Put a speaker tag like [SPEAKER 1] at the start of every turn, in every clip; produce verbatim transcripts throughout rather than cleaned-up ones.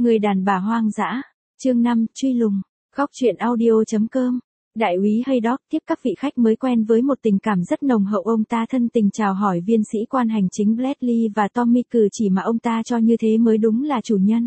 [SPEAKER 1] Người đàn bà hoang dã. Chương năm, truy lùng. Góc truyện audio chấm com. Đại úy Haydock tiếp các vị khách mới quen với một tình cảm rất nồng hậu. Ông ta thân tình chào hỏi viên sĩ quan hành chính Bradley và Tommy, cử chỉ mà ông ta cho như thế mới đúng là chủ nhân.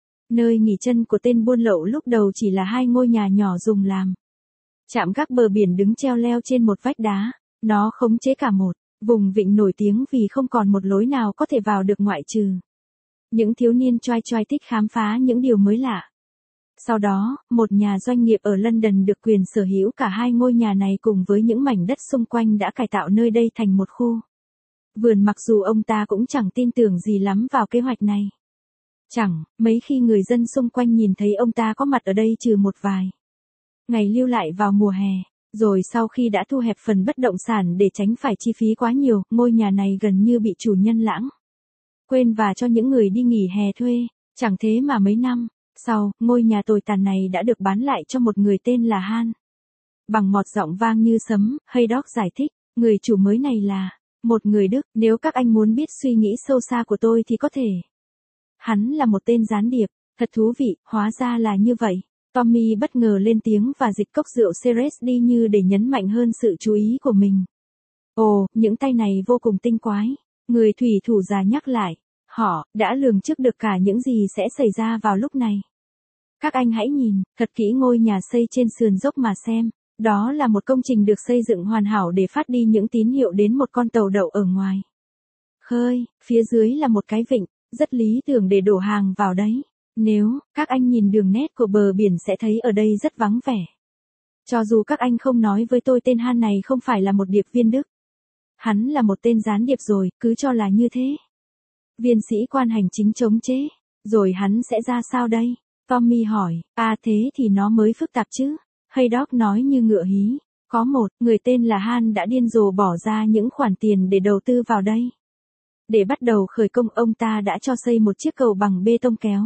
[SPEAKER 1] Nơi nghỉ chân của tên buôn lậu lúc đầu chỉ là hai ngôi nhà nhỏ dùng làm trạm gác bờ biển đứng treo leo trên một vách đá. Nó khống chế cả một vùng vịnh nổi tiếng vì không còn một lối nào có thể vào được ngoại trừ những thiếu niên choai choai thích khám phá những điều mới lạ. Sau đó, một nhà doanh nghiệp ở London được quyền sở hữu cả hai ngôi nhà này cùng với những mảnh đất xung quanh đã cải tạo nơi đây thành một khu vườn, mặc dù ông ta cũng chẳng tin tưởng gì lắm vào kế hoạch này. Chẳng mấy khi người dân xung quanh nhìn thấy ông ta có mặt ở đây trừ một vài ngày lưu lại vào mùa hè. Rồi sau khi đã thu hẹp phần bất động sản để tránh phải chi phí quá nhiều, ngôi nhà này gần như bị chủ nhân lãng quên và cho những người đi nghỉ hè thuê. Chẳng thế mà mấy năm sau, ngôi nhà tồi tàn này đã được bán lại cho một người tên là Han. Bằng một giọng vang như sấm, Haydock giải thích, người chủ mới này là một người Đức. Nếu các anh muốn biết suy nghĩ sâu xa của tôi thì có thể. Hắn là một tên gián điệp. Thật thú vị, hóa ra là như vậy. Tommy bất ngờ lên tiếng và dịch cốc rượu Ceres đi như để nhấn mạnh hơn sự chú ý của mình. Ồ, những tay này vô cùng tinh quái. Người thủy thủ già nhắc lại. Họ đã lường trước được cả những gì sẽ xảy ra vào lúc này. Các anh hãy nhìn thật kỹ ngôi nhà xây trên sườn dốc mà xem. Đó là một công trình được xây dựng hoàn hảo để phát đi những tín hiệu đến một con tàu đậu ở ngoài khơi. Phía dưới là một cái vịnh, rất lý tưởng để đổ hàng vào đấy. Nếu các anh nhìn đường nét của bờ biển sẽ thấy ở đây rất vắng vẻ. Cho dù các anh không nói với tôi, tên Han này không phải là một điệp viên Đức. Hắn là một tên gián điệp rồi, cứ cho là như thế. Viên sĩ quan hành chính chống chế. Rồi hắn sẽ ra sao đây? Tommy hỏi. À thế thì nó mới phức tạp chứ. Haydock nói như ngựa hí. Có một người tên là Han đã điên rồ bỏ ra những khoản tiền để đầu tư vào đây. Để bắt đầu khởi công, ông ta đã cho xây một chiếc cầu bằng bê tông kéo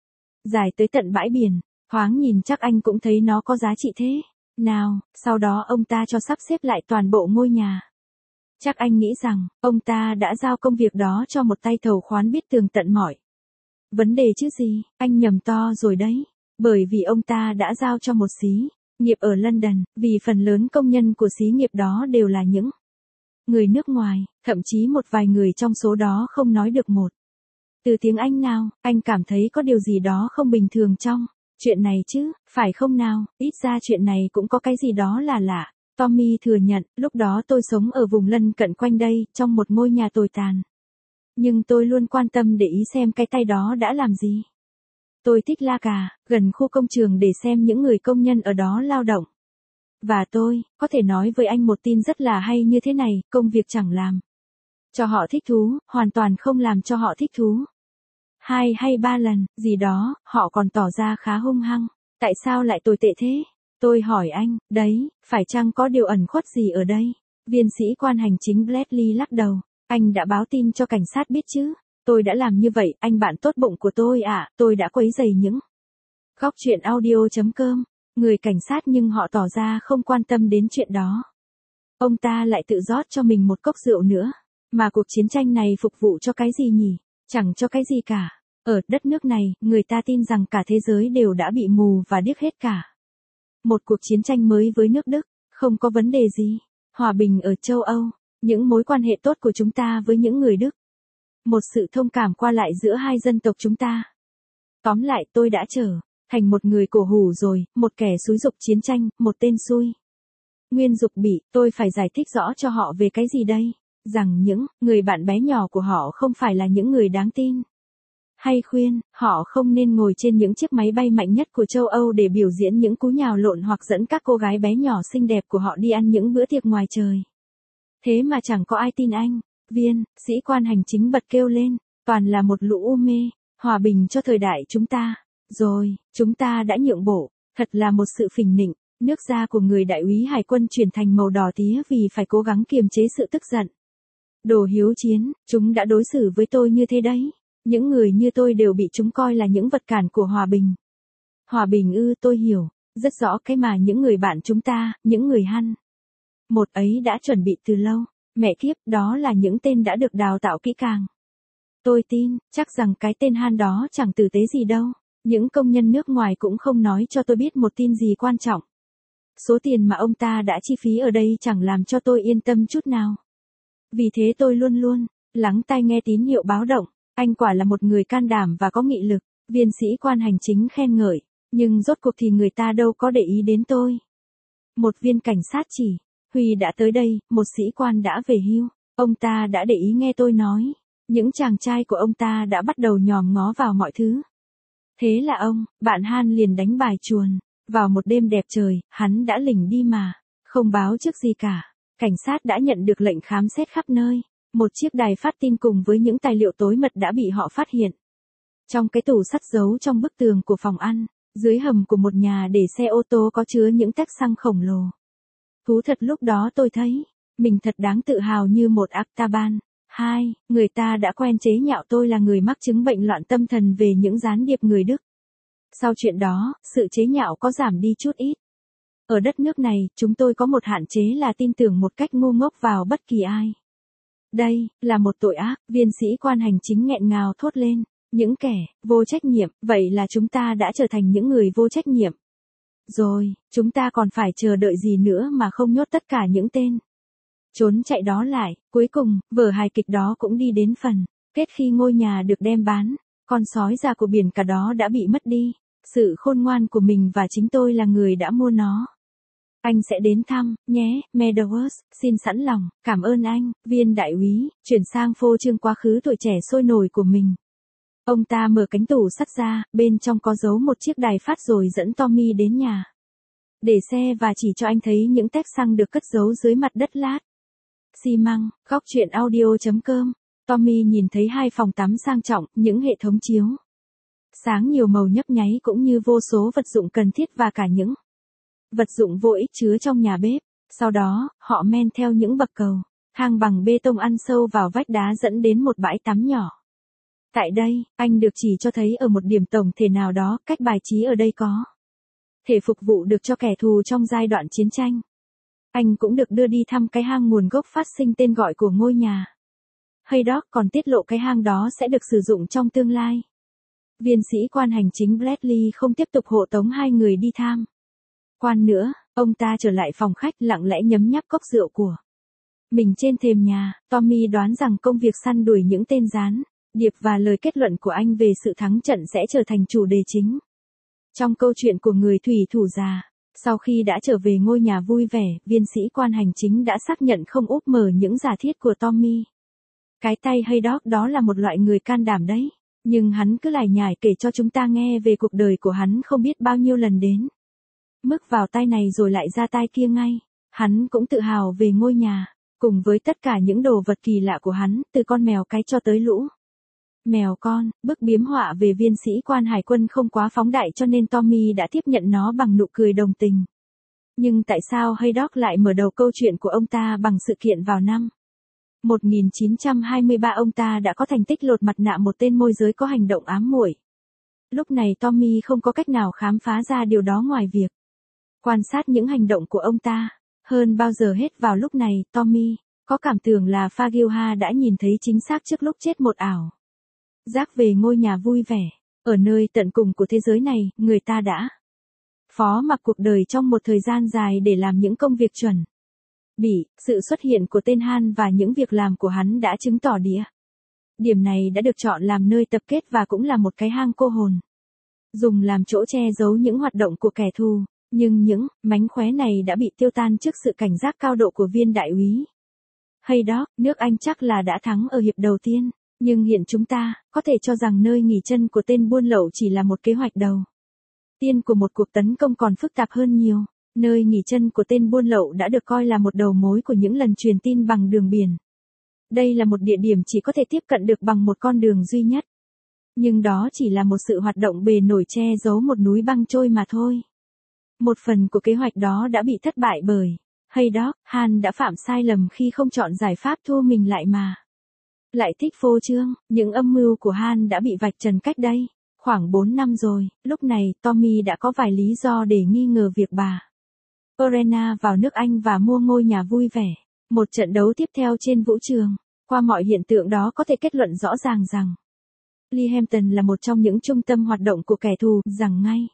[SPEAKER 1] dài tới tận bãi biển. Thoáng nhìn chắc anh cũng thấy nó có giá trị thế nào. Sau đó ông ta cho sắp xếp lại toàn bộ ngôi nhà. Chắc anh nghĩ rằng, ông ta đã giao công việc đó cho một tay thầu khoán biết tường tận mọi vấn đề chứ gì. Anh nhầm to rồi đấy. Bởi vì ông ta đã giao cho một xí nghiệp ở London, vì phần lớn công nhân của xí nghiệp đó đều là những người nước ngoài, thậm chí một vài người trong số đó không nói được một từ tiếng Anh nào. Anh cảm thấy có điều gì đó không bình thường trong chuyện này chứ, phải không nào? Ít ra chuyện này cũng có cái gì đó là lạ. Tommy thừa nhận, lúc đó tôi sống ở vùng lân cận quanh đây, trong một ngôi nhà tồi tàn. Nhưng tôi luôn quan tâm để ý xem cái tay đó đã làm gì. Tôi thích la cà, gần khu công trường để xem những người công nhân ở đó lao động. Và tôi, có thể nói với anh một tin rất là hay như thế này, công việc chẳng làm cho họ thích thú, hoàn toàn không làm cho họ thích thú. Hai hay ba lần, gì đó, họ còn tỏ ra khá hung hăng. Tại sao lại tồi tệ thế? Tôi hỏi anh, đấy, phải chăng có điều ẩn khuất gì ở đây? Viên sĩ quan hành chính Bradley lắc đầu. Anh đã báo tin cho cảnh sát biết chứ? Tôi đã làm như vậy, anh bạn tốt bụng của tôi ạ, à, tôi đã quấy rầy những góc truyện audio chấm com. Người cảnh sát nhưng họ tỏ ra không quan tâm đến chuyện đó. Ông ta lại tự rót cho mình một cốc rượu nữa. Mà cuộc chiến tranh này phục vụ cho cái gì nhỉ? Chẳng cho cái gì cả. Ở đất nước này, người ta tin rằng cả thế giới đều đã bị mù và điếc hết cả. Một cuộc chiến tranh mới với nước Đức, không có vấn đề gì. Hòa bình ở châu Âu, những mối quan hệ tốt của chúng ta với những người Đức. Một sự thông cảm qua lại giữa hai dân tộc chúng ta. Tóm lại, tôi đã trở thành một người cổ hủ rồi, một kẻ xúi giục chiến tranh, một tên xui nguyên dục bị. Tôi phải giải thích rõ cho họ về cái gì đây? Rằng những người bạn bé nhỏ của họ không phải là những người đáng tin. Hay khuyên, họ không nên ngồi trên những chiếc máy bay mạnh nhất của châu Âu để biểu diễn những cú nhào lộn hoặc dẫn các cô gái bé nhỏ xinh đẹp của họ đi ăn những bữa tiệc ngoài trời. Thế mà chẳng có ai tin anh. Viên sĩ quan hành chính bật kêu lên. Toàn là một lũ u mê. Hòa bình cho thời đại chúng ta. Rồi, chúng ta đã nhượng bộ. Thật là một sự phình nịnh. Nước da của người đại úy hải quân chuyển thành màu đỏ tía vì phải cố gắng kiềm chế sự tức giận. Đồ hiếu chiến, chúng đã đối xử với tôi như thế đấy. Những người như tôi đều bị chúng coi là những vật cản của hòa bình. Hòa bình ư? Tôi hiểu rất rõ cái mà những người bạn chúng ta, những người Han một ấy đã chuẩn bị từ lâu. Mẹ kiếp, đó là những tên đã được đào tạo kỹ càng. Tôi tin, chắc rằng cái tên Han đó chẳng tử tế gì đâu. Những công nhân nước ngoài cũng không nói cho tôi biết một tin gì quan trọng. Số tiền mà ông ta đã chi phí ở đây chẳng làm cho tôi yên tâm chút nào. Vì thế tôi luôn luôn lắng tai nghe tín hiệu báo động. Anh quả là một người can đảm và có nghị lực, viên sĩ quan hành chính khen ngợi. Nhưng rốt cuộc thì người ta đâu có để ý đến tôi. Một viên cảnh sát chỉ, Huy đã tới đây, một sĩ quan đã về hưu. Ông ta đã để ý nghe tôi nói. Những chàng trai của ông ta đã bắt đầu nhòm ngó vào mọi thứ. Thế là ông, bạn Han liền đánh bài chuồn. Vào một đêm đẹp trời, hắn đã lỉnh đi mà. Không báo trước gì cả. Cảnh sát đã nhận được lệnh khám xét khắp nơi. Một chiếc đài phát tin cùng với những tài liệu tối mật đã bị họ phát hiện. Trong cái tủ sắt giấu trong bức tường của phòng ăn, dưới hầm của một nhà để xe ô tô có chứa những tách xăng khổng lồ. Thú thật lúc đó tôi thấy, mình thật đáng tự hào như một Artaban. Hai, người ta đã quen chế nhạo tôi là người mắc chứng bệnh loạn tâm thần về những gián điệp người Đức. Sau chuyện đó, sự chế nhạo có giảm đi chút ít. Ở đất nước này, chúng tôi có một hạn chế là tin tưởng một cách ngu ngốc vào bất kỳ ai. Đây, là một tội ác, viên sĩ quan hành chính nghẹn ngào thốt lên. Những kẻ vô trách nhiệm, vậy là chúng ta đã trở thành những người vô trách nhiệm. Rồi, chúng ta còn phải chờ đợi gì nữa mà không nhốt tất cả những tên trốn chạy đó lại. Cuối cùng, vở hài kịch đó cũng đi đến phần kết khi ngôi nhà được đem bán. Con sói già của biển cả đó đã bị mất đi. Sự khôn ngoan của mình và chính tôi là người đã mua nó. Anh sẽ đến thăm, nhé, Meadows, xin sẵn lòng, cảm ơn anh, viên đại úy, chuyển sang phô trương quá khứ tuổi trẻ sôi nổi của mình. Ông ta mở cánh tủ sắt ra, bên trong có giấu một chiếc đài phát rồi dẫn Tommy đến nhà. Để xe và chỉ cho anh thấy những tép xăng được cất giấu dưới mặt đất lát xi măng. Góc truyện audio chấm com. Tommy nhìn thấy hai phòng tắm sang trọng, những hệ thống chiếu sáng nhiều màu nhấp nháy cũng như vô số vật dụng cần thiết và cả những vật dụng vô ích chứa trong nhà bếp. Sau đó, họ men theo những bậc cầu, thang bằng bê tông ăn sâu vào vách đá dẫn đến một bãi tắm nhỏ. Tại đây, anh được chỉ cho thấy ở một điểm tổng thể nào đó, cách bài trí ở đây có thể phục vụ được cho kẻ thù trong giai đoạn chiến tranh. Anh cũng được đưa đi thăm cái hang nguồn gốc phát sinh tên gọi của ngôi nhà. Haydock còn tiết lộ cái hang đó sẽ được sử dụng trong tương lai. Viên sĩ quan hành chính Bradley không tiếp tục hộ tống hai người đi tham quan nữa, ông ta trở lại phòng khách lặng lẽ nhấm nháp cốc rượu của mình trên thềm nhà. Tommy đoán rằng công việc săn đuổi những tên gián điệp và lời kết luận của anh về sự thắng trận sẽ trở thành chủ đề chính trong câu chuyện của người thủy thủ già. Sau khi đã trở về ngôi nhà vui vẻ, viên sĩ quan hành chính đã xác nhận không úp mở những giả thiết của Tommy. Cái tay Haydock đó là một loại người can đảm đấy, nhưng hắn cứ lải nhải kể cho chúng ta nghe về cuộc đời của hắn không biết bao nhiêu lần đến mức vào tay này rồi lại ra tay kia ngay. Hắn cũng tự hào về ngôi nhà, cùng với tất cả những đồ vật kỳ lạ của hắn, từ con mèo cái cho tới lũ mèo con. Bức biếm họa về viên sĩ quan hải quân không quá phóng đại cho nên Tommy đã tiếp nhận nó bằng nụ cười đồng tình. Nhưng tại sao Haydock lại mở đầu câu chuyện của ông ta bằng sự kiện vào năm một nghìn chín trăm hai mươi ba ông ta đã có thành tích lột mặt nạ một tên môi giới có hành động ám muội. Lúc này Tommy không có cách nào khám phá ra điều đó ngoài việc quan sát những hành động của ông ta. Hơn bao giờ hết vào lúc này, Tommy có cảm tưởng là Fagilha đã nhìn thấy chính xác trước lúc chết một ảo giác về ngôi nhà vui vẻ. Ở nơi tận cùng của thế giới này, người ta đã phó mặc cuộc đời trong một thời gian dài để làm những công việc chuẩn bị. Sự xuất hiện của tên Han và những việc làm của hắn đã chứng tỏ địa điểm này đã được chọn làm nơi tập kết và cũng là một cái hang cô hồn, dùng làm chỗ che giấu những hoạt động của kẻ thù. Nhưng những mánh khóe này đã bị tiêu tan trước sự cảnh giác cao độ của viên đại úy Haydock. Nước Anh chắc là đã thắng ở hiệp đầu tiên, nhưng hiện chúng ta có thể cho rằng nơi nghỉ chân của tên buôn lậu chỉ là một kế hoạch đầu tiên của một cuộc tấn công còn phức tạp hơn nhiều. Nơi nghỉ chân của tên buôn lậu đã được coi là một đầu mối của những lần truyền tin bằng đường biển. Đây là một địa điểm chỉ có thể tiếp cận được bằng một con đường duy nhất. Nhưng đó chỉ là một sự hoạt động bề nổi che giấu một núi băng trôi mà thôi. Một phần của kế hoạch đó đã bị thất bại bởi Haydock. Han đã phạm sai lầm khi không chọn giải pháp thu mình lại mà lại thích phô trương. Những âm mưu của Han đã bị vạch trần cách đây khoảng bốn năm rồi. Lúc này, Tommy đã có vài lý do để nghi ngờ việc bà Orena vào nước Anh và mua ngôi nhà vui vẻ. Một trận đấu tiếp theo trên vũ trường. Qua mọi hiện tượng đó có thể kết luận rõ ràng rằng Leehampton là một trong những trung tâm hoạt động của kẻ thù, rằng ngay.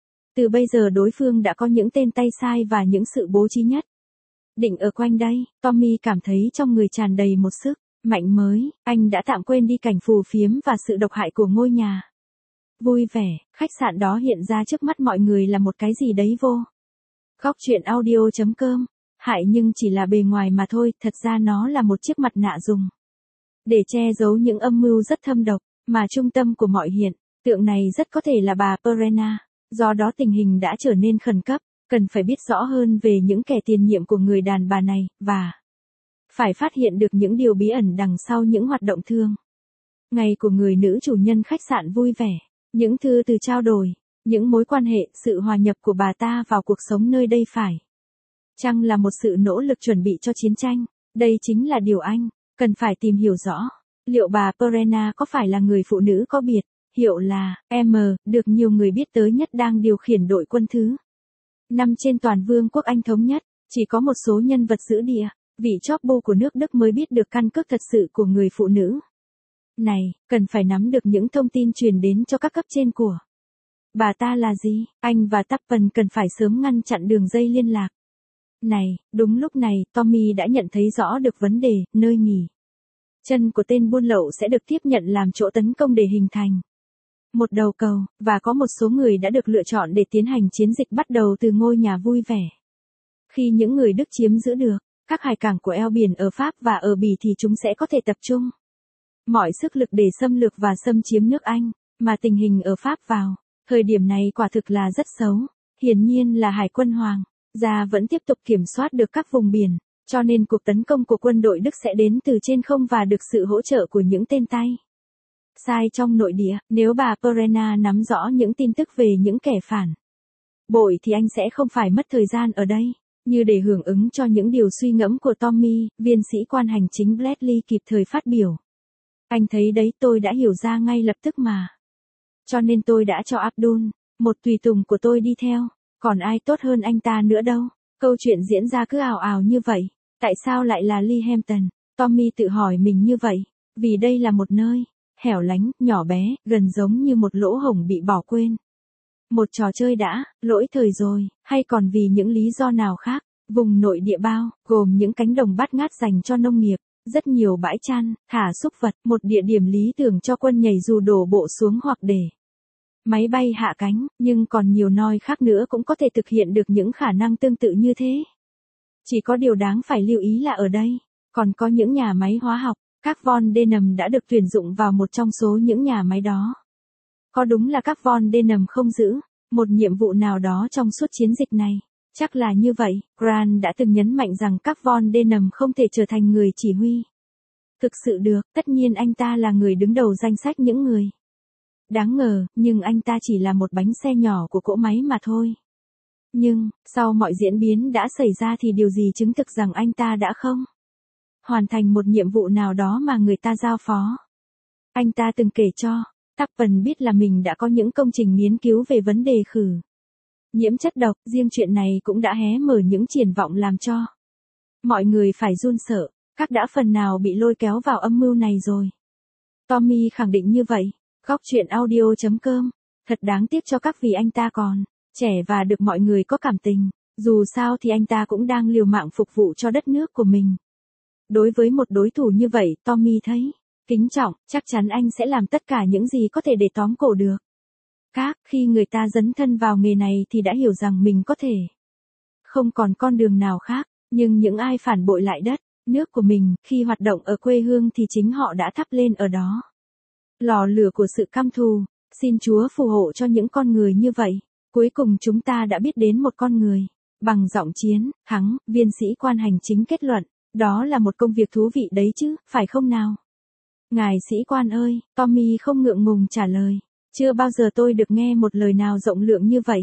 [SPEAKER 1] Từ bây giờ đối phương đã có những tên tay sai và những sự bố trí nhất. Định ở quanh đây, Tommy cảm thấy trong người tràn đầy một sức mạnh mới, anh đã tạm quên đi cảnh phù phiếm và sự độc hại của ngôi nhà. Vui vẻ, khách sạn đó hiện ra trước mắt mọi người là một cái gì đấy vô. Góc chuyện audio chấm com, hại nhưng chỉ là bề ngoài mà thôi, thật ra nó là một chiếc mặt nạ dùng để che giấu những âm mưu rất thâm độc, mà trung tâm của mọi hiện tượng này rất có thể là bà Perena. Do đó tình hình đã trở nên khẩn cấp, cần phải biết rõ hơn về những kẻ tiền nhiệm của người đàn bà này, và phải phát hiện được những điều bí ẩn đằng sau những hoạt động thương ngày của người nữ chủ nhân khách sạn vui vẻ, những thư từ trao đổi, những mối quan hệ, sự hòa nhập của bà ta vào cuộc sống nơi đây phải chăng là một sự nỗ lực chuẩn bị cho chiến tranh. Đây chính là điều anh cần phải tìm hiểu rõ. Liệu bà Perena có phải là người phụ nữ có biệt hiệu là M, được nhiều người biết tới nhất đang điều khiển đội quân thứ năm trên toàn vương quốc Anh thống nhất? Chỉ có một số nhân vật giữ địa vị chóp bu của nước Đức mới biết được căn cước thật sự của người phụ nữ này, cần phải nắm được những thông tin truyền đến cho các cấp trên của bà ta là gì. Anh và Tappen cần phải sớm ngăn chặn đường dây liên lạc này. Đúng lúc này, Tommy đã nhận thấy rõ được vấn đề. Nơi nghỉ chân của tên buôn lậu sẽ được tiếp nhận làm chỗ tấn công để hình thành một đầu cầu, và có một số người đã được lựa chọn để tiến hành chiến dịch bắt đầu từ ngôi nhà vui vẻ. Khi những người Đức chiếm giữ được các hải cảng của eo biển ở Pháp và ở Bỉ thì chúng sẽ có thể tập trung mọi sức lực để xâm lược và xâm chiếm nước Anh, mà tình hình ở Pháp vào thời điểm này quả thực là rất xấu. Hiển nhiên là Hải quân Hoàng gia vẫn tiếp tục kiểm soát được các vùng biển, cho nên cuộc tấn công của quân đội Đức sẽ đến từ trên không và được sự hỗ trợ của những tên tay sai trong nội địa. Nếu bà Perena nắm rõ những tin tức về những kẻ phản bội thì anh sẽ không phải mất thời gian ở đây. Như để hưởng ứng cho những điều suy ngẫm của Tommy, viên sĩ quan hành chính Bradley kịp thời phát biểu. Anh thấy đấy, tôi đã hiểu ra ngay lập tức mà. Cho nên tôi đã cho Abdul, một tùy tùng của tôi đi theo. Còn ai tốt hơn anh ta nữa đâu. Câu chuyện diễn ra cứ ào ào như vậy. Tại sao lại là Leehampton? Tommy tự hỏi mình như vậy. Vì đây là một nơi hẻo lánh, nhỏ bé, gần giống như một lỗ hổng bị bỏ quên. Một trò chơi đã lỗi thời rồi, hay còn vì những lý do nào khác. Vùng nội địa bao gồm những cánh đồng bát ngát dành cho nông nghiệp, rất nhiều bãi chăn thả súc vật, một địa điểm lý tưởng cho quân nhảy dù đổ bộ xuống hoặc để máy bay hạ cánh, nhưng còn nhiều nơi khác nữa cũng có thể thực hiện được những khả năng tương tự như thế. Chỉ có điều đáng phải lưu ý là ở đây còn có những nhà máy hóa học. Các von Denham đã được tuyển dụng vào một trong số những nhà máy đó. Có đúng là các von Denham không giữ một nhiệm vụ nào đó trong suốt chiến dịch này? Chắc là như vậy. Grant đã từng nhấn mạnh rằng các von Denham không thể trở thành người chỉ huy thực sự được. Tất nhiên anh ta là người đứng đầu danh sách những người đáng ngờ, nhưng anh ta chỉ là một bánh xe nhỏ của cỗ máy mà thôi. Nhưng, sau mọi diễn biến đã xảy ra thì điều gì chứng thực rằng anh ta đã không hoàn thành một nhiệm vụ nào đó mà người ta giao phó? Anh ta từng kể cho Tappen biết là mình đã có những công trình nghiên cứu về vấn đề khử nhiễm chất độc. Riêng chuyện này cũng đã hé mở những triển vọng làm cho mọi người phải run sợ. Các đã phần nào bị lôi kéo vào âm mưu này rồi. Tommy khẳng định như vậy. Góc chuyện audio chấm com. Thật đáng tiếc cho các vì anh ta còn trẻ và được mọi người có cảm tình. Dù sao thì anh ta cũng đang liều mạng phục vụ cho đất nước của mình. Đối với một đối thủ như vậy, Tommy thấy kính trọng, chắc chắn anh sẽ làm tất cả những gì có thể để tóm cổ được các. Khi người ta dấn thân vào nghề này thì đã hiểu rằng mình có thể không còn con đường nào khác. Nhưng những ai phản bội lại đất nước của mình khi hoạt động ở quê hương thì chính họ đã thắp lên ở đó lò lửa của sự căm thù. Xin Chúa phù hộ cho những con người như vậy. Cuối cùng chúng ta đã biết đến một con người bằng giọng chiến thắng. Viên sĩ quan hành chính kết luận, đó là một công việc thú vị đấy chứ, phải không nào? Ngài sĩ quan ơi, Tommy không ngượng ngùng trả lời. Chưa bao giờ tôi được nghe một lời nào rộng lượng như vậy.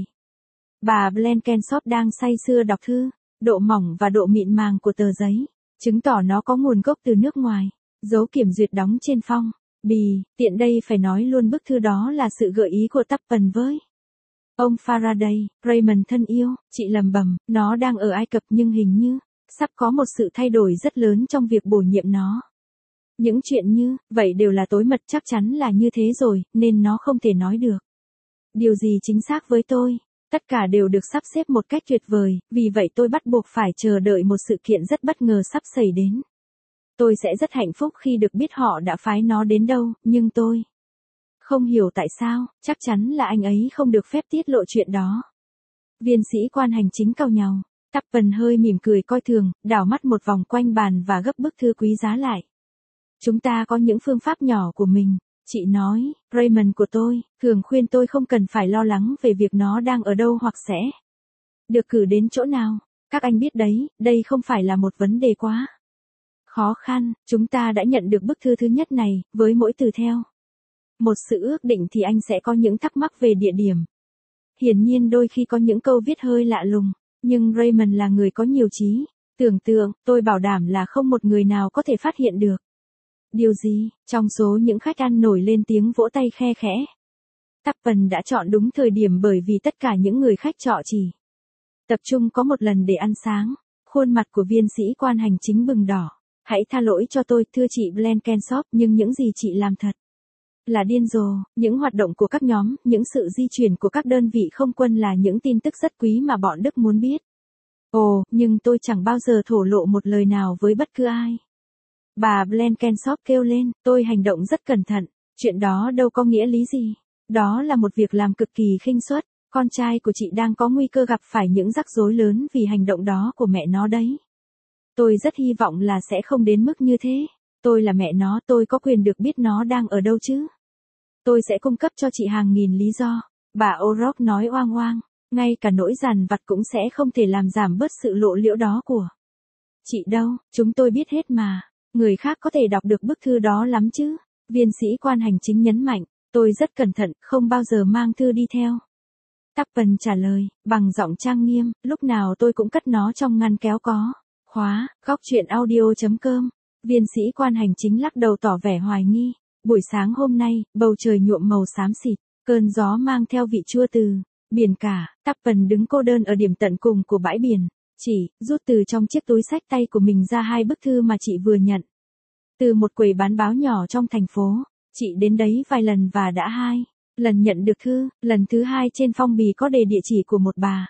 [SPEAKER 1] Bà Blenkinsop đang say sưa đọc thư. Độ mỏng và độ mịn màng của tờ giấy chứng tỏ nó có nguồn gốc từ nước ngoài. Dấu kiểm duyệt đóng trên phong bì. Tiện đây phải nói luôn bức thư đó là sự gợi ý của Tappen với ông Faraday. Raymond thân yêu, chị lầm bầm, nó đang ở Ai Cập nhưng hình như sắp có một sự thay đổi rất lớn trong việc bổ nhiệm nó. Những chuyện như, vậy đều là tối mật, chắc chắn là như thế rồi, nên nó không thể nói được. Điều gì chính xác với tôi? Tất cả đều được sắp xếp một cách tuyệt vời, vì vậy tôi bắt buộc phải chờ đợi một sự kiện rất bất ngờ sắp xảy đến. Tôi sẽ rất hạnh phúc khi được biết họ đã phái nó đến đâu, nhưng tôi không hiểu tại sao, chắc chắn là anh ấy không được phép tiết lộ chuyện đó. Viên sĩ quan hành chính cau nhàu. Tappen hơi mỉm cười coi thường, đảo mắt một vòng quanh bàn và gấp bức thư quý giá lại. Chúng ta có những phương pháp nhỏ của mình. Chị nói, Raymond của tôi, thường khuyên tôi không cần phải lo lắng về việc nó đang ở đâu hoặc sẽ được cử đến chỗ nào. Các anh biết đấy, đây không phải là một vấn đề quá khó khăn. Chúng ta đã nhận được bức thư thứ nhất này, với mỗi từ theo một sự ước định thì anh sẽ có những thắc mắc về địa điểm. Hiển nhiên đôi khi có những câu viết hơi lạ lùng, nhưng Raymond là người có nhiều trí tưởng tượng, tôi bảo đảm là không một người nào có thể phát hiện được. Điều gì? Trong số những khách ăn nổi lên tiếng vỗ tay khe khẽ. Tappen đã chọn đúng thời điểm bởi vì tất cả những người khách trọ chỉ tập trung có một lần để ăn sáng. Khuôn mặt của viên sĩ quan hành chính bừng đỏ. Hãy tha lỗi cho tôi, thưa chị Blenkinsop, nhưng những gì chị làm thật là điên rồ. Những hoạt động của các nhóm, những sự di chuyển của các đơn vị không quân là những tin tức rất quý mà bọn Đức muốn biết. Ồ, nhưng tôi chẳng bao giờ thổ lộ một lời nào với bất cứ ai. Bà Blenkinsop kêu lên, tôi hành động rất cẩn thận, chuyện đó đâu có nghĩa lý gì. Đó là một việc làm cực kỳ khinh suất, con trai của chị đang có nguy cơ gặp phải những rắc rối lớn vì hành động đó của mẹ nó đấy. Tôi rất hy vọng là sẽ không đến mức như thế. Tôi là mẹ nó, tôi có quyền được biết nó đang ở đâu chứ. Tôi sẽ cung cấp cho chị hàng nghìn lý do. Bà O'Rourke nói oang oang, ngay cả nỗi dằn vặt cũng sẽ không thể làm giảm bớt sự lộ liễu đó của chị đâu, chúng tôi biết hết mà. Người khác có thể đọc được bức thư đó lắm chứ. Viên sĩ quan hành chính nhấn mạnh, tôi rất cẩn thận, không bao giờ mang thư đi theo. Tappen trả lời, bằng giọng trang nghiêm, lúc nào tôi cũng cất nó trong ngăn kéo có khóa. Góc chuyện audio chấm com. Viên sĩ quan hành chính lắc đầu tỏ vẻ hoài nghi. Buổi sáng hôm nay, bầu trời nhuộm màu xám xịt, cơn gió mang theo vị chua từ biển cả. Tappen đứng cô đơn ở điểm tận cùng của bãi biển. Chị rút từ trong chiếc túi xách tay của mình ra hai bức thư mà chị vừa nhận từ một quầy bán báo nhỏ trong thành phố. Chị đến đấy vài lần và đã hai lần nhận được thư. Lần thứ hai trên phong bì có đề địa chỉ của một bà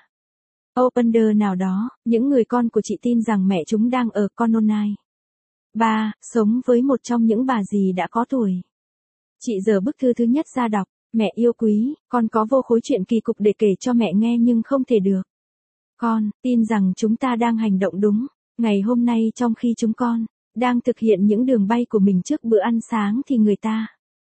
[SPEAKER 1] Opender nào đó. Những người con của chị tin rằng mẹ chúng đang ở Colonine ba, sống với một trong những bà dì đã có tuổi. Chị giở bức thư thứ nhất ra đọc. Mẹ yêu quý, con có vô khối chuyện kỳ cục để kể cho mẹ nghe nhưng không thể được. Con tin rằng chúng ta đang hành động đúng. Ngày hôm nay trong khi chúng con đang thực hiện những đường bay của mình trước bữa ăn sáng thì người ta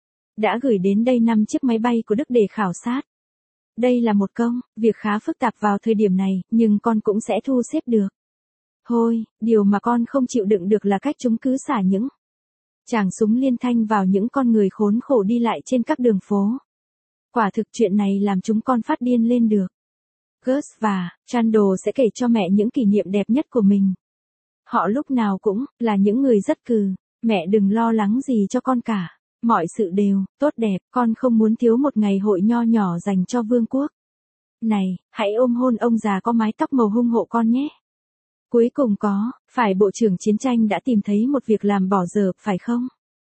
[SPEAKER 1] đã gửi đến đây năm chiếc máy bay của Đức để khảo sát. Đây là một công việc khá phức tạp vào thời điểm này, nhưng con cũng sẽ thu xếp được. Thôi, điều mà con không chịu đựng được là cách chúng cứ xả những tràng súng liên thanh vào những con người khốn khổ đi lại trên các đường phố. Quả thực chuyện này làm chúng con phát điên lên được. Gus và Chandler sẽ kể cho mẹ những kỷ niệm đẹp nhất của mình. Họ lúc nào cũng là những người rất cừ. Mẹ đừng lo lắng gì cho con cả. Mọi sự đều tốt đẹp, con không muốn thiếu một ngày hội nho nhỏ dành cho vương quốc. Này, hãy ôm hôn ông già có mái tóc màu hung hộ con nhé. Cuối cùng có, phải Bộ trưởng Chiến tranh đã tìm thấy một việc làm bỏ dở, phải không?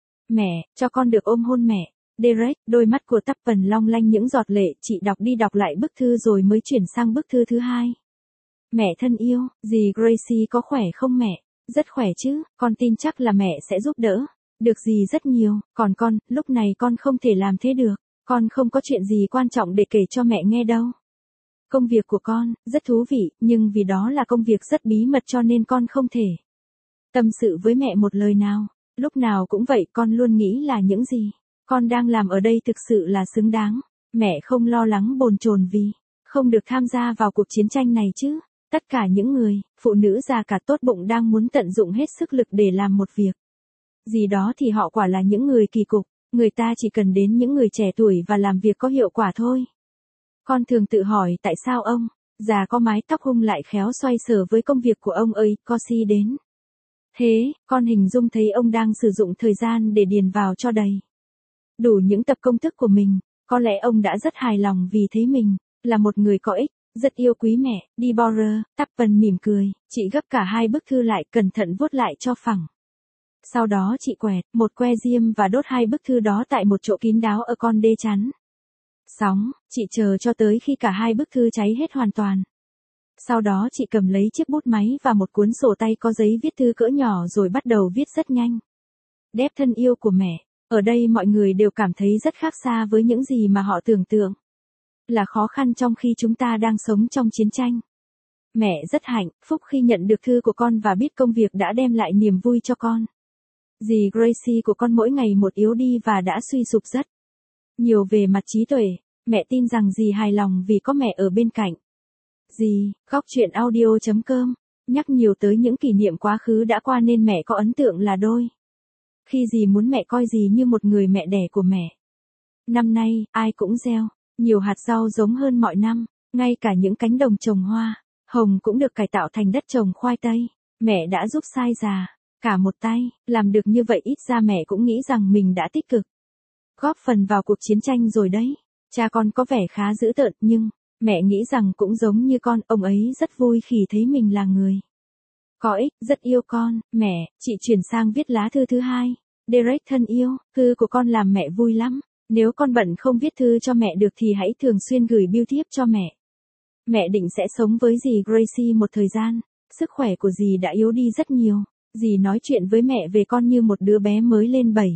[SPEAKER 1] Mẹ, cho con được ôm hôn mẹ. Derek, đôi mắt của Tappen long lanh những giọt lệ, chị đọc đi đọc lại bức thư rồi mới chuyển sang bức thư thứ hai. Mẹ thân yêu, dì Gracie có khỏe không mẹ? Rất khỏe chứ, con tin chắc là mẹ sẽ giúp đỡ được dì rất nhiều, còn con, lúc này con không thể làm thế được. Con không có chuyện gì quan trọng để kể cho mẹ nghe đâu. Công việc của con, rất thú vị, nhưng vì đó là công việc rất bí mật cho nên con không thể tâm sự với mẹ một lời nào. Lúc nào cũng vậy, con luôn nghĩ là những gì con đang làm ở đây thực sự là xứng đáng. Mẹ không lo lắng bồn chồn vì không được tham gia vào cuộc chiến tranh này chứ. Tất cả những người, phụ nữ già cả tốt bụng đang muốn tận dụng hết sức lực để làm một việc gì đó thì họ quả là những người kỳ cục. Người ta chỉ cần đến những người trẻ tuổi và làm việc có hiệu quả thôi. Con thường tự hỏi tại sao ông già có mái tóc hung lại khéo xoay sở với công việc của ông ấy, Cosi đến. Thế, con hình dung thấy ông đang sử dụng thời gian để điền vào cho đầy đủ những tập công thức của mình. Có lẽ ông đã rất hài lòng vì thấy mình là một người có ích, rất yêu quý mẹ. Deborah, Tappen mỉm cười, chị gấp cả hai bức thư lại, cẩn thận vuốt lại cho phẳng Sau đó chị quẹt một que diêm và đốt hai bức thư đó tại một chỗ kín đáo ở con đê chắn sóng, chị chờ cho tới khi cả hai bức thư cháy hết hoàn toàn. Sau đó chị cầm lấy chiếc bút máy và một cuốn sổ tay có giấy viết thư cỡ nhỏ rồi bắt đầu viết rất nhanh. Deb thân yêu của mẹ, ở đây mọi người đều cảm thấy rất khác xa với những gì mà họ tưởng tượng. Là khó khăn trong khi chúng ta đang sống trong chiến tranh. Mẹ rất hạnh phúc khi nhận được thư của con và biết công việc đã đem lại niềm vui cho con. Dì Gracie của con mỗi ngày một yếu đi và đã suy sụp rất nhiều về mặt trí tuệ. Mẹ tin rằng dì hài lòng vì có mẹ ở bên cạnh. Dì, góc chuyện audio chấm com, nhắc nhiều tới những kỷ niệm quá khứ đã qua nên mẹ có ấn tượng là đôi. Khi dì muốn mẹ coi dì như một người mẹ đẻ của mẹ. Năm nay, ai cũng gieo nhiều hạt rau giống hơn mọi năm, ngay cả những cánh đồng trồng hoa hồng cũng được cải tạo thành đất trồng khoai tây. Mẹ đã giúp sai già cả một tay, làm được như vậy ít ra mẹ cũng nghĩ rằng mình đã tích cực góp phần vào cuộc chiến tranh rồi đấy. Cha con có vẻ khá dữ tợn nhưng mẹ nghĩ rằng cũng giống như con, ông ấy rất vui khi thấy mình là người có ích, rất yêu con. Mẹ, chị chuyển sang viết lá thư thứ hai. Derek thân yêu, thư của con làm mẹ vui lắm. Nếu con bận không viết thư cho mẹ được thì hãy thường xuyên gửi bưu thiếp cho mẹ. Mẹ định sẽ sống với dì Gracie một thời gian. Sức khỏe của dì đã yếu đi rất nhiều. Dì nói chuyện với mẹ về con như một đứa bé mới lên bảy.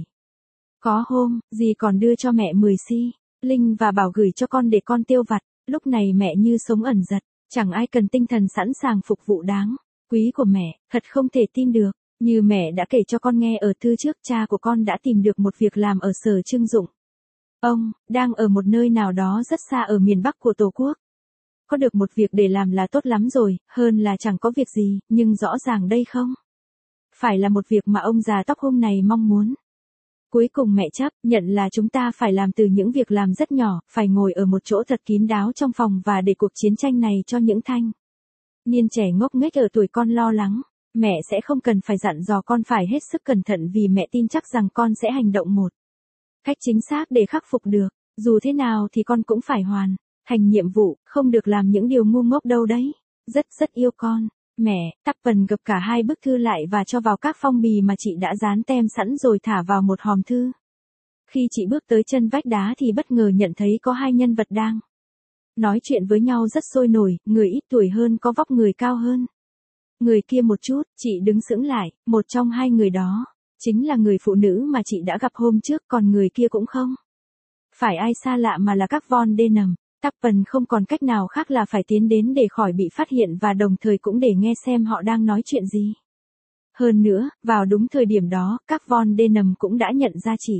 [SPEAKER 1] Có hôm, dì còn đưa cho mẹ mười xi linh và bảo gửi cho con để con tiêu vặt. Lúc này mẹ như sống ẩn giật, chẳng ai cần tinh thần sẵn sàng phục vụ đáng quý của mẹ, thật không thể tin được. Như mẹ đã kể cho con nghe ở thư trước, cha của con đã tìm được một việc làm ở Sở Trưng Dụng. Ông đang ở một nơi nào đó rất xa ở miền Bắc của Tổ quốc. Có được một việc để làm là tốt lắm rồi, hơn là chẳng có việc gì, nhưng rõ ràng đây không phải là một việc mà ông già tóc hôm này mong muốn. Cuối cùng mẹ chấp nhận là chúng ta phải làm từ những việc làm rất nhỏ, phải ngồi ở một chỗ thật kín đáo trong phòng và để cuộc chiến tranh này cho những thanh niên trẻ ngốc nghếch ở tuổi con lo lắng. Mẹ sẽ không cần phải dặn dò con phải hết sức cẩn thận vì mẹ tin chắc rằng con sẽ hành động một cách chính xác để khắc phục được. Dù thế nào thì con cũng phải hoàn thành nhiệm vụ, không được làm những điều ngu ngốc đâu đấy. Rất rất yêu con. Mẹ, Tappen gập cả hai bức thư lại và cho vào các phong bì mà chị đã dán tem sẵn rồi thả vào một hòm thư. Khi chị bước tới chân vách đá thì bất ngờ nhận thấy có hai nhân vật đang nói chuyện với nhau rất sôi nổi, người ít tuổi hơn có vóc người cao hơn người kia một chút. Chị đứng sững lại, một trong hai người đó chính là người phụ nữ mà chị đã gặp hôm trước, còn người kia cũng không phải ai xa lạ mà là các Von Denham. Tappen không còn cách nào khác là phải tiến đến để khỏi bị phát hiện và đồng thời cũng để nghe xem họ đang nói chuyện gì. Hơn nữa, vào đúng thời điểm đó, các Von Denham cũng đã nhận ra chị.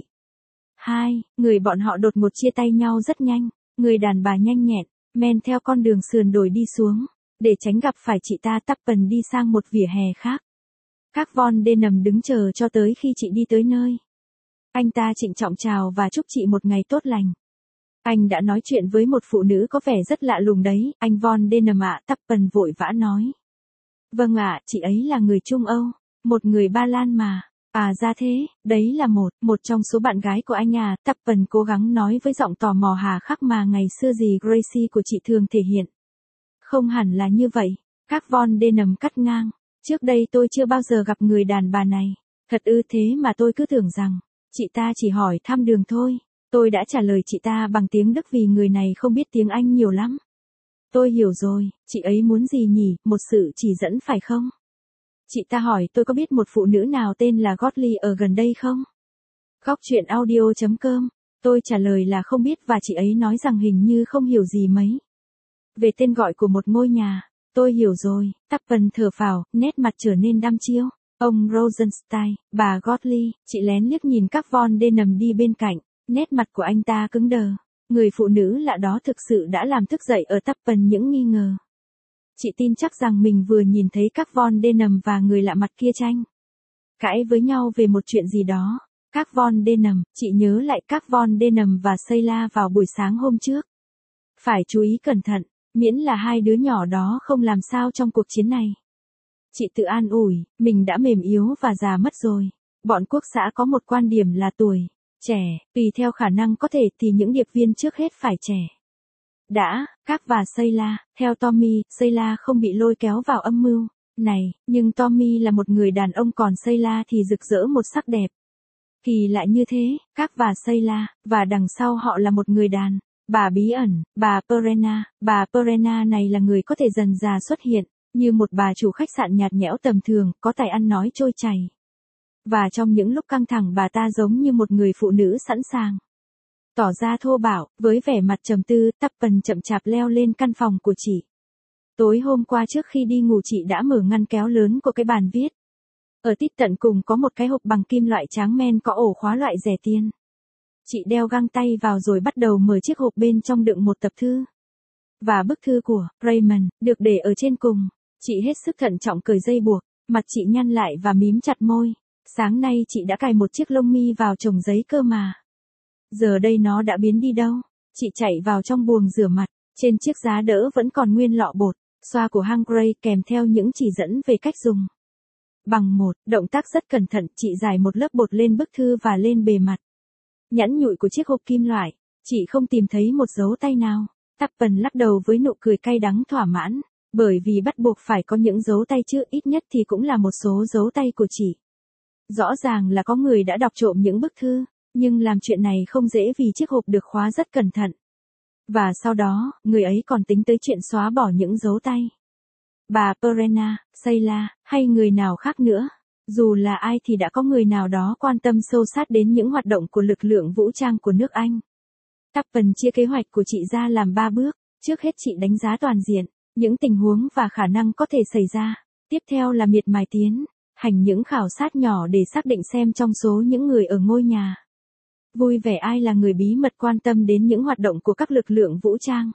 [SPEAKER 1] Hai người bọn họ đột ngột chia tay nhau rất nhanh. Người đàn bà nhanh nhẹn men theo con đường sườn đồi đi xuống, để tránh gặp phải chị ta. Tappen đi sang một vỉa hè khác. Các Von Denham đứng chờ cho tới khi chị đi tới nơi. Anh ta trịnh trọng chào và chúc chị một ngày tốt lành. Anh đã nói chuyện với một phụ nữ có vẻ rất lạ lùng đấy, anh Von Denham ạ. Tappen vội vã nói. Vâng ạ, chị ấy là người Trung Âu, một người Ba Lan mà. À ra thế, đấy là một, một trong số bạn gái của anh à. Tappen cố gắng nói với giọng tò mò hà khắc mà ngày xưa dì Gracie của chị thường thể hiện. Không hẳn là như vậy, các Von Denham cắt ngang. Trước đây tôi chưa bao giờ gặp người đàn bà này. Thật ư? Thế mà tôi cứ tưởng rằng chị ta chỉ hỏi thăm đường thôi. Tôi đã trả lời chị ta bằng tiếng Đức vì người này không biết tiếng Anh nhiều lắm. Tôi hiểu rồi, chị ấy muốn gì nhỉ, một sự chỉ dẫn phải không? Chị ta hỏi tôi có biết một phụ nữ nào tên là Godly ở gần đây không? Góc chuyện audio chấm com. Tôi trả lời là không biết và chị ấy nói rằng hình như không hiểu gì mấy về tên gọi của một ngôi nhà. Tôi hiểu rồi. Tappen thở phào, nét mặt trở nên đăm chiêu. Ông Rosenstein, bà Godly, chị lén liếc nhìn các Von Denham đi bên cạnh. Nét mặt của anh ta cứng đờ. Người phụ nữ lạ đó thực sự đã làm thức dậy ở Tappen những nghi ngờ. Chị tin chắc rằng mình vừa nhìn thấy các Von Denham và người lạ mặt kia tranh cãi với nhau về một chuyện gì đó. Các Von Denham, chị nhớ lại các Von Denham và Sheila vào buổi sáng hôm trước. Phải chú ý cẩn thận, miễn là hai đứa nhỏ đó không làm sao trong cuộc chiến này. Chị tự an ủi, mình đã mềm yếu và già mất rồi. Bọn quốc xã có một quan điểm là tuổi trẻ, tùy theo khả năng có thể thì những điệp viên trước hết phải trẻ. Đã, các và Sheila, theo Tommy, Sheila không bị lôi kéo vào âm mưu. Này, nhưng Tommy là một người đàn ông còn Sheila thì rực rỡ một sắc đẹp. Kỳ lạ như thế, các và Sheila, và đằng sau họ là một người đàn bà bí ẩn, bà Perena. Bà Perena này là người có thể dần dà xuất hiện, như một bà chủ khách sạn nhạt nhẽo tầm thường, có tài ăn nói trôi chảy. Và trong những lúc căng thẳng bà ta giống như một người phụ nữ sẵn sàng. Tỏ ra thô bạo, với vẻ mặt trầm tư, Tuppen chậm chạp leo lên căn phòng của chị. Tối hôm qua trước khi đi ngủ chị đã mở ngăn kéo lớn của cái bàn viết. Ở tít tận cùng có một cái hộp bằng kim loại tráng men có ổ khóa loại rẻ tiền. Chị đeo găng tay vào rồi bắt đầu mở chiếc hộp bên trong đựng một tập thư. Và bức thư của Raymond được để ở trên cùng. Chị hết sức thận trọng cởi dây buộc, mặt chị nhăn lại và mím chặt môi. Sáng nay chị đã cài một chiếc lông mi vào chồng giấy cơ mà. Giờ đây nó đã biến đi đâu? Chị chạy vào trong buồng rửa mặt, trên chiếc giá đỡ vẫn còn nguyên lọ bột, xoa của hang Gray kèm theo những chỉ dẫn về cách dùng. Bằng một động tác rất cẩn thận, chị rải một lớp bột lên bức thư và lên bề mặt. Nhẵn nhụi của chiếc hộp kim loại, chị không tìm thấy một dấu tay nào. Tuppen lắc đầu với nụ cười cay đắng thỏa mãn, bởi vì bắt buộc phải có những dấu tay chứ, ít nhất thì cũng là một số dấu tay của chị. Rõ ràng là có người đã đọc trộm những bức thư, nhưng làm chuyện này không dễ vì chiếc hộp được khóa rất cẩn thận. Và sau đó, người ấy còn tính tới chuyện xóa bỏ những dấu tay. Bà Perena, Sheila, hay người nào khác nữa. Dù là ai thì đã có người nào đó quan tâm sâu sát đến những hoạt động của lực lượng vũ trang của nước Anh. Tuppen chia kế hoạch của chị ra làm ba bước. Trước hết chị đánh giá toàn diện những tình huống và khả năng có thể xảy ra. Tiếp theo là miệt mài tiến hành những khảo sát nhỏ để xác định xem trong số những người ở ngôi nhà vui vẻ ai là người bí mật quan tâm đến những hoạt động của các lực lượng vũ trang.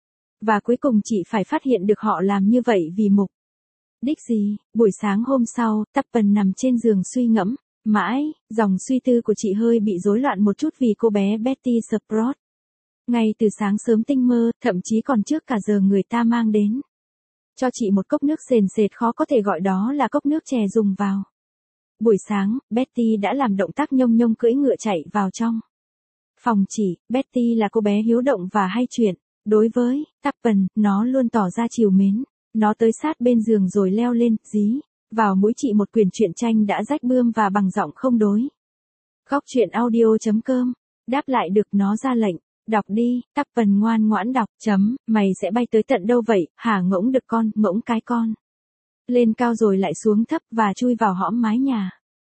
[SPEAKER 1] Và cuối cùng chị phải phát hiện được họ làm như vậy vì mục đích gì. Buổi sáng hôm sau, Tuppen nằm trên giường suy ngẫm. Mãi, dòng suy tư của chị hơi bị rối loạn một chút vì cô bé Betty Sprout. Ngay từ sáng sớm tinh mơ, thậm chí còn trước cả giờ người ta mang đến cho chị một cốc nước sền sệt, khó có thể gọi đó là cốc nước chè dùng vào. Buổi sáng, Betty đã làm động tác nhông nhông cưỡi ngựa chạy vào trong phòng chị. Betty là cô bé hiếu động và hay chuyện. Đối với Tuppen, nó luôn tỏ ra trìu mến. Nó tới sát bên giường rồi leo lên, dí vào mũi chị một quyển truyện tranh đã rách bươm và bằng giọng không đối. Góc truyện audio chấm com. Đáp lại được nó ra lệnh. Đọc đi. Tuppen ngoan ngoãn đọc. Chấm. Mày sẽ bay tới tận đâu vậy, hả ngỗng đực con, ngỗng cái con. Lên cao rồi lại xuống thấp và chui vào hõm mái nhà.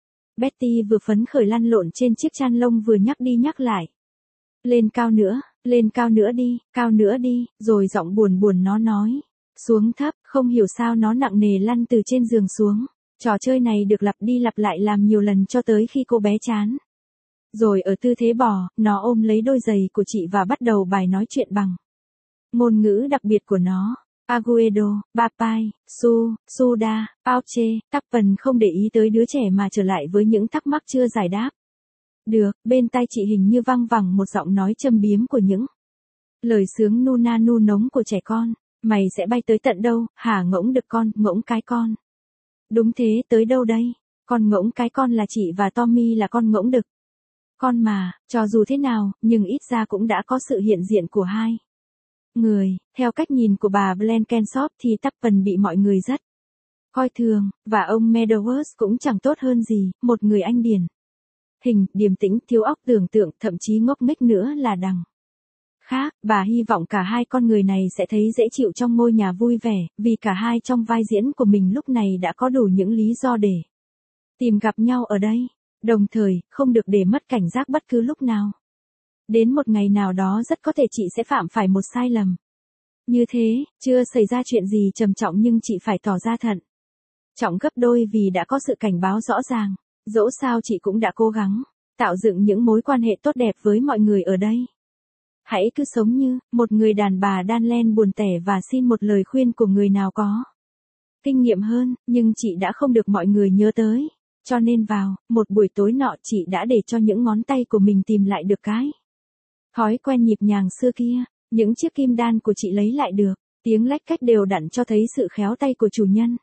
[SPEAKER 1] Betty vừa phấn khởi lăn lộn trên chiếc chăn lông vừa nhắc đi nhắc lại. Lên cao nữa, lên cao nữa đi, cao nữa đi, rồi giọng buồn buồn nó nói. Xuống thấp, không hiểu sao nó nặng nề lăn từ trên giường xuống. Trò chơi này được lặp đi lặp lại làm nhiều lần cho tới khi cô bé chán. Rồi ở tư thế bò, nó ôm lấy đôi giày của chị và bắt đầu bài nói chuyện bằng ngôn ngữ đặc biệt của nó. Aguedo, Papai, Su, Suda, Pauche. Tuppen không để ý tới đứa trẻ mà trở lại với những thắc mắc chưa giải đáp. Được, bên tai chị hình như văng vẳng một giọng nói châm biếm của những lời sướng nu na nu nống của trẻ con. Mày sẽ bay tới tận đâu, hả ngỗng đực con, ngỗng cái con. Đúng thế, tới đâu đây? Con ngỗng cái con là chị và Tommy là con ngỗng đực. Con mà, cho dù thế nào, nhưng ít ra cũng đã có sự hiện diện của hai người. Theo cách nhìn của bà Blenkinsop thì Tuppen bị mọi người rất coi thường, và ông Meadows cũng chẳng tốt hơn gì, một người anh điển hình, điềm tĩnh, thiếu óc tưởng tượng, thậm chí ngốc nghếch nữa là đằng khác. Bà hy vọng cả hai con người này sẽ thấy dễ chịu trong ngôi nhà vui vẻ, vì cả hai trong vai diễn của mình lúc này đã có đủ những lý do để tìm gặp nhau ở đây. Đồng thời, không được để mất cảnh giác bất cứ lúc nào. Đến một ngày nào đó rất có thể chị sẽ phạm phải một sai lầm. Như thế, chưa xảy ra chuyện gì trầm trọng nhưng chị phải tỏ ra thận trọng gấp đôi vì đã có sự cảnh báo rõ ràng. Dẫu sao chị cũng đã cố gắng tạo dựng những mối quan hệ tốt đẹp với mọi người ở đây. Hãy cứ sống như một người đàn bà đan len buồn tẻ và xin một lời khuyên của người nào có kinh nghiệm hơn, nhưng chị đã không được mọi người nhớ tới. Cho nên vào một buổi tối nọ chị đã để cho những ngón tay của mình tìm lại được cái thói quen nhịp nhàng xưa kia. Những chiếc kim đan của chị lấy lại được tiếng lách cách đều đặn cho thấy sự khéo tay của chủ nhân.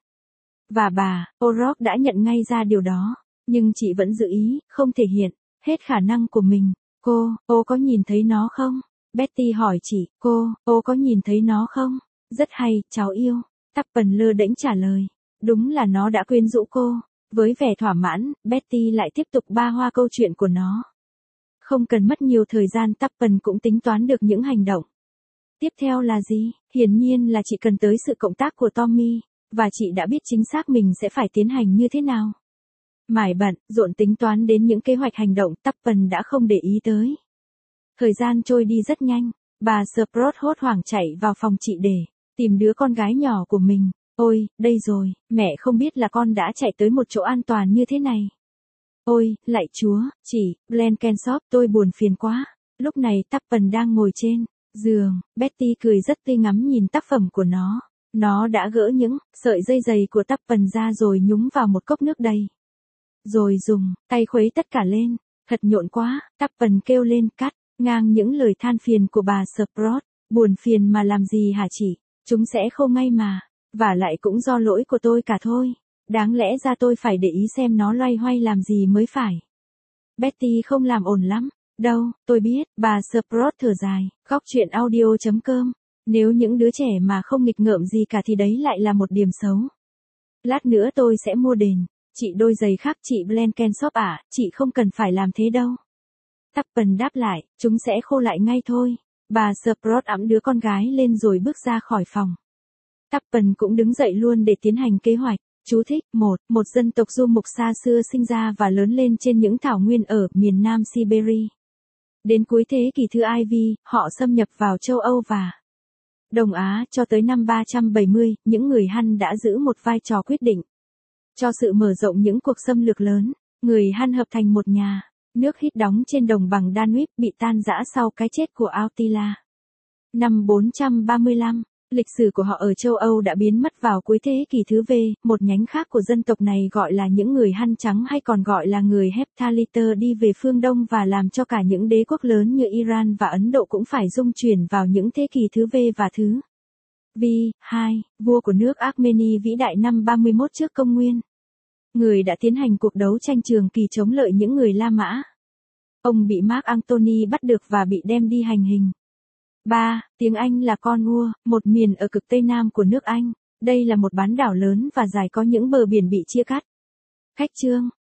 [SPEAKER 1] Và bà O'Rourke đã nhận ngay ra điều đó, nhưng chị vẫn giữ ý không thể hiện hết khả năng của mình. Cô, ô có nhìn thấy nó không? Betty hỏi chị. Cô, ô có nhìn thấy nó không? Rất hay, cháu yêu. Tuppen lơ đễnh trả lời. Đúng là nó đã quyến rũ cô. Với vẻ thỏa mãn, Betty lại tiếp tục ba hoa câu chuyện của nó. Không cần mất nhiều thời gian, Tuppen cũng tính toán được những hành động tiếp theo là gì? Hiển nhiên là chị cần tới sự cộng tác của Tommy, và chị đã biết chính xác mình sẽ phải tiến hành như thế nào. Mải bận, rộn tính toán đến những kế hoạch hành động, Tuppen đã không để ý tới. Thời gian trôi đi rất nhanh, bà Sprout hốt hoảng chạy vào phòng chị để tìm đứa con gái nhỏ của mình. Ôi, đây rồi, mẹ không biết là con đã chạy tới một chỗ an toàn như thế này. Ôi, lạy Chúa, chị, Blenkinsop, tôi buồn phiền quá. Lúc này Tuppen đang ngồi trên giường, Betty cười rất tươi ngắm nhìn tác phẩm của nó. Nó đã gỡ những sợi dây giày của Tuppen ra rồi nhúng vào một cốc nước đầy. Rồi dùng tay khuấy tất cả lên. Thật nhộn quá, Tuppen kêu lên cắt ngang những lời than phiền của bà Sprout. Buồn phiền mà làm gì hả chị? Chúng sẽ khô ngay mà. Và lại cũng do lỗi của tôi cả thôi. Đáng lẽ ra tôi phải để ý xem nó loay hoay làm gì mới phải. Betty không làm ổn lắm. Đâu, tôi biết, bà Sprout thở dài. Góc chuyện audio chấm com. Nếu những đứa trẻ mà không nghịch ngợm gì cả thì đấy lại là một điểm xấu. Lát nữa tôi sẽ mua đền. Chị đôi giày khác chị Blenkinsop ạ, chị không cần phải làm thế đâu. Tuppen đáp lại, chúng sẽ khô lại ngay thôi. Bà Sprout ẵm đứa con gái lên rồi bước ra khỏi phòng. Tuppen cũng đứng dậy luôn để tiến hành kế hoạch. Chú thích, một, một dân tộc du mục xa xưa sinh ra và lớn lên trên những thảo nguyên ở miền Nam Siberia. Đến cuối thế kỷ thứ Ivy, họ xâm nhập vào châu Âu và Đông Á. Cho tới năm ba trăm bảy mươi, những người Hun đã giữ một vai trò quyết định cho sự mở rộng những cuộc xâm lược lớn. Người Hun hợp thành một nhà nước hít đóng trên đồng bằng Danube, bị tan rã sau cái chết của Attila. Năm bốn trăm ba mươi lăm, lịch sử của họ ở châu Âu đã biến mất vào cuối thế kỷ thứ V. Một nhánh khác của dân tộc này gọi là những người Hun trắng hay còn gọi là người Heptalites đi về phương Đông và làm cho cả những đế quốc lớn như Iran và Ấn Độ cũng phải dung chuyển vào những thế kỷ thứ V và thứ V. hai, vua của nước Armenia vĩ đại năm ba mươi mốt trước công nguyên. Người đã tiến hành cuộc đấu tranh trường kỳ chống lại những người La Mã. Ông bị Mark Antony bắt được và bị đem đi hành hình. ba. Tiếng Anh là Cornwall, một miền ở cực Tây Nam của nước Anh. Đây là một bán đảo lớn và dài có những bờ biển bị chia cắt. Cách chương